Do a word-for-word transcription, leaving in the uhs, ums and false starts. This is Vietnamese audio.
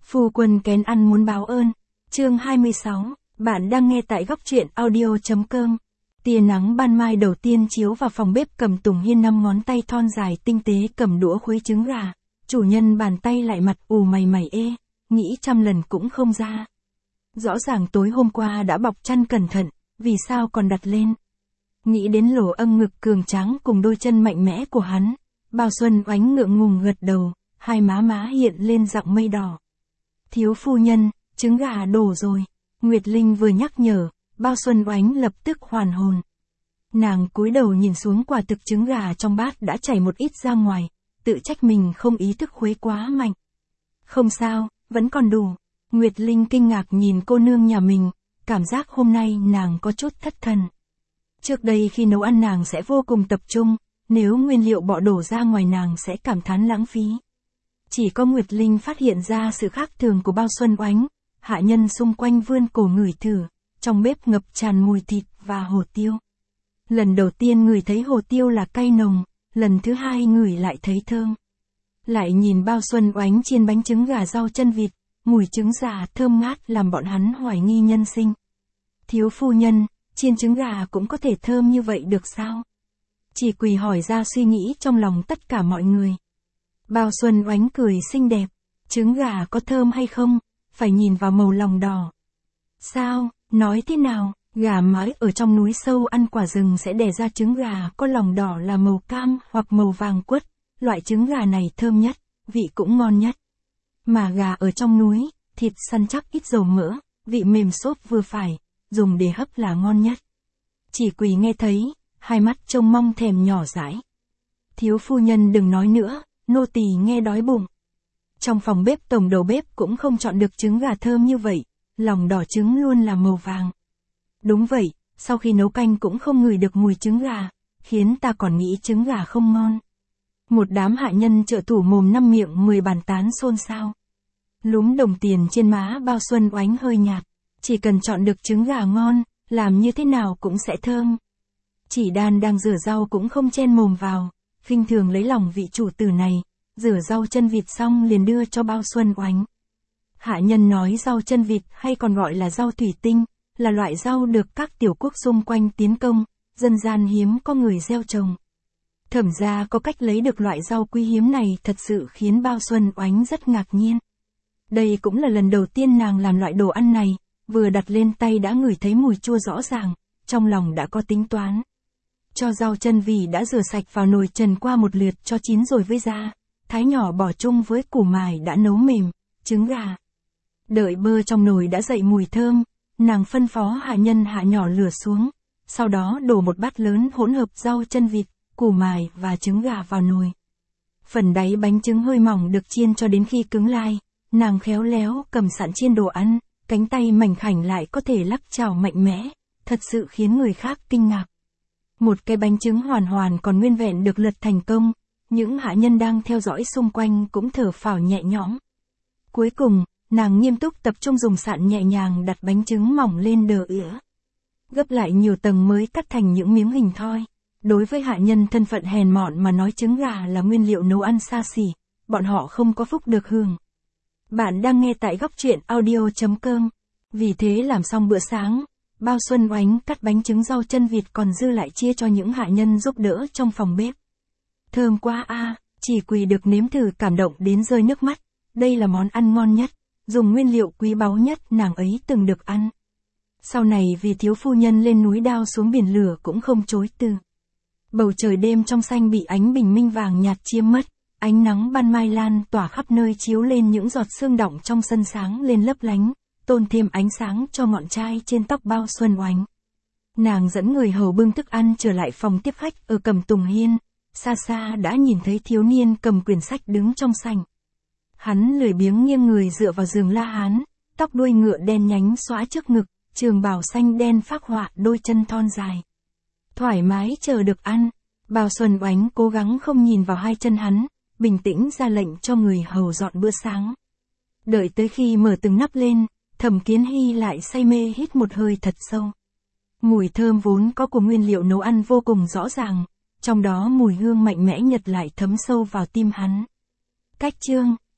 Phu quân kén ăn muốn báo ơn. Chương hai mươi sáu, bạn đang nghe tại góc truyện audio.com. Tia nắng ban mai đầu tiên chiếu vào phòng bếp, Cầm Tùng Hiên năm ngón tay thon dài tinh tế cầm đũa khuấy trứng gà. Chủ nhân bàn tay lại mặt ù mày mày ê, nghĩ trăm lần cũng không ra. Rõ ràng tối hôm qua đã bọc chăn cẩn thận, vì sao còn đặt lên? Nghĩ đến lỗ âm ngực cường tráng cùng đôi chân mạnh mẽ của hắn, Bao Xuân Oánh ngượng ngùng gật đầu, hai má má hiện lên dạng mây đỏ. Thiếu phu nhân, trứng gà đổ rồi. Nguyệt Linh vừa nhắc nhở, Bao Xuân Oánh lập tức hoàn hồn. Nàng cúi đầu nhìn xuống, quả thực trứng gà trong bát đã chảy một ít ra ngoài, tự trách mình không ý thức khuấy quá mạnh. Không sao, vẫn còn đủ. Nguyệt Linh kinh ngạc nhìn cô nương nhà mình, cảm giác hôm nay nàng có chút thất thần. Trước đây khi nấu ăn nàng sẽ vô cùng tập trung, nếu nguyên liệu bỏ đổ ra ngoài nàng sẽ cảm thán lãng phí. Chỉ có Nguyệt Linh phát hiện ra sự khác thường của Bao Xuân Oánh, hạ nhân xung quanh vươn cổ ngửi thử, trong bếp ngập tràn mùi thịt và hồ tiêu. Lần đầu tiên ngửi thấy hồ tiêu là cay nồng, lần thứ hai ngửi lại thấy thơm. Lại nhìn Bao Xuân Oánh chiên bánh trứng gà rau chân vịt, mùi trứng già thơm ngát làm bọn hắn hoài nghi nhân sinh. Thiếu phu nhân, chiên trứng gà cũng có thể thơm như vậy được sao? Chỉ Quỳ hỏi ra suy nghĩ trong lòng tất cả mọi người. Bao Xuân Oánh cười xinh đẹp, trứng gà có thơm hay không, phải nhìn vào màu lòng đỏ. Sao, nói thế nào, gà mái ở trong núi sâu ăn quả rừng sẽ đẻ ra trứng gà có lòng đỏ là màu cam hoặc màu vàng quất, loại trứng gà này thơm nhất, vị cũng ngon nhất. Mà gà ở trong núi, thịt săn chắc ít dầu mỡ, vị mềm xốp vừa phải, dùng để hấp là ngon nhất. Chỉ Quỳ nghe thấy, hai mắt trông mong thèm nhỏ dãi. Thiếu phu nhân đừng nói nữa, nô tỳ nghe đói bụng. Trong phòng bếp tổng đầu bếp cũng không chọn được trứng gà thơm như vậy, lòng đỏ trứng luôn là màu vàng. Đúng vậy, sau khi nấu canh cũng không ngửi được mùi trứng gà, khiến ta còn nghĩ trứng gà không ngon. Một đám hạ nhân trợ thủ mồm năm miệng mười bàn tán xôn xao. Lúm đồng tiền trên má Bao Xuân Oánh hơi nhạt, chỉ cần chọn được trứng gà ngon, làm như thế nào cũng sẽ thơm. Chỉ Đan đang rửa rau cũng không chen mồm vào, khinh thường lấy lòng vị chủ tử này, rửa rau chân vịt xong liền đưa cho Bao Xuân Oánh. Hạ nhân nói rau chân vịt hay còn gọi là rau thủy tinh, là loại rau được các tiểu quốc xung quanh tiến công, dân gian hiếm có người gieo trồng. Thẩm ra có cách lấy được loại rau quý hiếm này thật sự khiến Bao Xuân Oánh rất ngạc nhiên. Đây cũng là lần đầu tiên nàng làm loại đồ ăn này, vừa đặt lên tay đã ngửi thấy mùi chua rõ ràng, trong lòng đã có tính toán. Cho rau chân vịt đã rửa sạch vào nồi trần qua một lượt cho chín rồi với ra, thái nhỏ bỏ chung với củ mài đã nấu mềm, trứng gà. Đợi bơ trong nồi đã dậy mùi thơm, nàng phân phó hạ nhân hạ nhỏ lửa xuống, sau đó đổ một bát lớn hỗn hợp rau chân vịt, củ mài và trứng gà vào nồi. Phần đáy bánh trứng hơi mỏng được chiên cho đến khi cứng lai, nàng khéo léo cầm sẵn chiên đồ ăn, cánh tay mảnh khảnh lại có thể lắc chảo mạnh mẽ, thật sự khiến người khác kinh ngạc. Một cái bánh trứng hoàn hoàn còn nguyên vẹn được lật thành công, những hạ nhân đang theo dõi xung quanh cũng thở phào nhẹ nhõm. Cuối cùng, nàng nghiêm túc tập trung dùng sạn nhẹ nhàng đặt bánh trứng mỏng lên đờ ỉa. Gấp lại nhiều tầng mới cắt thành những miếng hình thoi. Đối với hạ nhân thân phận hèn mọn mà nói trứng gà là nguyên liệu nấu ăn xa xỉ, bọn họ không có phúc được hưởng. Bạn đang nghe tại góc truyện audio.com. Vì thế làm xong bữa sáng, Bao Xuân Oánh cắt bánh trứng rau chân vịt còn dư lại chia cho những hạ nhân giúp đỡ trong phòng bếp. Thơm quá a, Chỉ Quỳ được nếm thử cảm động đến rơi nước mắt, đây là món ăn ngon nhất, dùng nguyên liệu quý báu nhất nàng ấy từng được ăn. Sau này vì thiếu phu nhân lên núi đao xuống biển lửa cũng không chối từ. Bầu trời đêm trong xanh bị ánh bình minh vàng nhạt chiếm mất, ánh nắng ban mai lan tỏa khắp nơi chiếu lên những giọt sương đọng trong sân sáng lên lấp lánh, tôn thêm ánh sáng cho ngọn trai trên tóc Bao Xuân Oánh. Nàng dẫn người hầu bưng thức ăn trở lại phòng tiếp khách ở Cầm Tùng Hiên, xa xa đã nhìn thấy thiếu niên cầm quyển sách đứng trong sảnh. Hắn lười biếng nghiêng người dựa vào giường la hán, tóc đuôi ngựa đen nhánh xõa trước ngực, trường bào xanh đen phác họa đôi chân thon dài. Thoải mái chờ được ăn, Bao Xuân Oánh cố gắng không nhìn vào hai chân hắn, bình tĩnh ra lệnh cho người hầu dọn bữa sáng. Đợi tới khi mở từng nắp lên, Thẩm Kiến Hy lại say mê hít một hơi thật sâu. Mùi thơm vốn có của nguyên liệu nấu ăn vô cùng rõ ràng, trong đó mùi hương mạnh mẽ nhật lại thấm sâu vào tim hắn. Cách chương